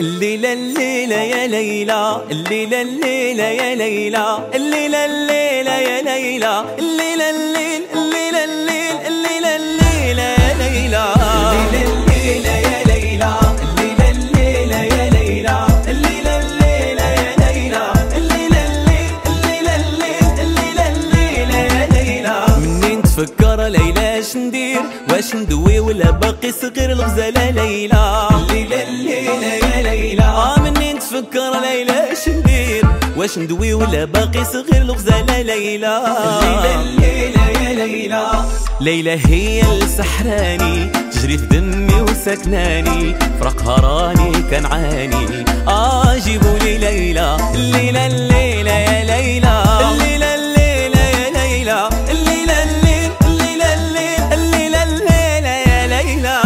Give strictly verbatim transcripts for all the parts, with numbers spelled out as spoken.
الليلة الليلة يا ليلى، الليلة الليلة يا ليلى، الليلة الليلة يا ليلى، الليلة الليل الليلة الليل الليلة الليلة يا ليلى، الليلة الليلة يا ليلى، الليلة الليلة يا ليلى، الليلة الليلة يا ليلى، الليلة الليل الليلة الليل الليلة الليلة يا ليلى. منين تفكر ليلى اش ندير، واش ندوي ولا باقي صغير الغزالة ليلى، الليلة الليلة يا ليلى. اه منين تفكر ليلى اش ندير، واش ندوي ولا باقي صغير الغزالة ليلى، الليلة الليلة يا ليلى. ليلى هي السحراني تجري في دمي وسكناني، فراقها راني كنعاني. اه جيبولي ليلى، الليلة الليلة يا ليلى، الليلة الليلة يا ليلى، الليلة الليل الليلة الليل الليلة الليلة يا ليلى.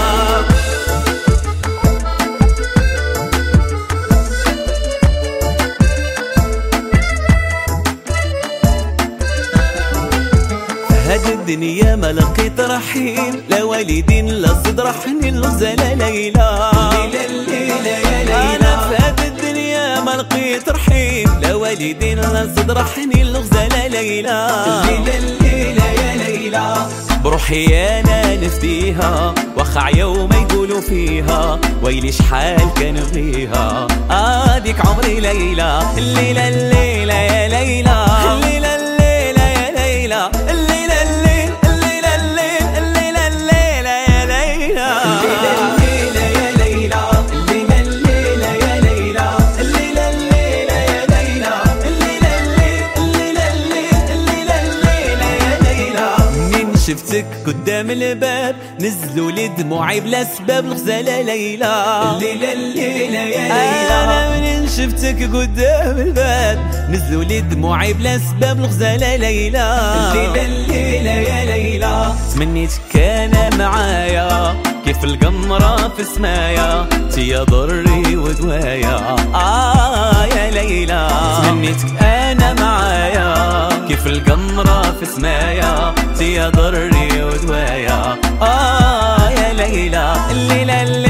هاد الدنيا ما لقيت رحيم، لا والدين لا صدر حنين الغزالة ليلى، الليلة الليلة يا ليلى. أنا في هاد الدنيا ما لقيت رحيم، لا والدين لا صدر حنين الغزالة ليلى، الليلة الليلة يا ليلى. بروحي أنا نفديها واخا عياو ما يقولوا فيها، ويلي شحال كنبغيها. آه ديك عمري ليلى، الليلة الليلة يا ليلى، الليلة الليلة يا ليلى، الليلة الليل الليلة الليل الليلة الليلة يا ليلى، الليلة الليلة يا ليلى، الليلة الليلة يا ليلى، الليلة الليلة يا ليلى، الليلة الليل الليلة الليل الليلة الليلة يا ليلى. منين شفتك قدام الباب نزلوا لي دموعي بلا سباب الغزالة ليلى، الليلة الليلة يا ليلى. أنا منين شفتك قدام الباب نزلوا لي دموعي بلا سباب الغزالة ليلى، الليلة الليلة يا ليلى. تمنيتك أنا معايا كيف القمرة في سمايا، تيا ضري ودوايا. آه يا ليلى تمنيتك أنا معايا كيف القمرة في سمايا، تيا ضري ودوايا. آه يا ليلى الليلة الليلة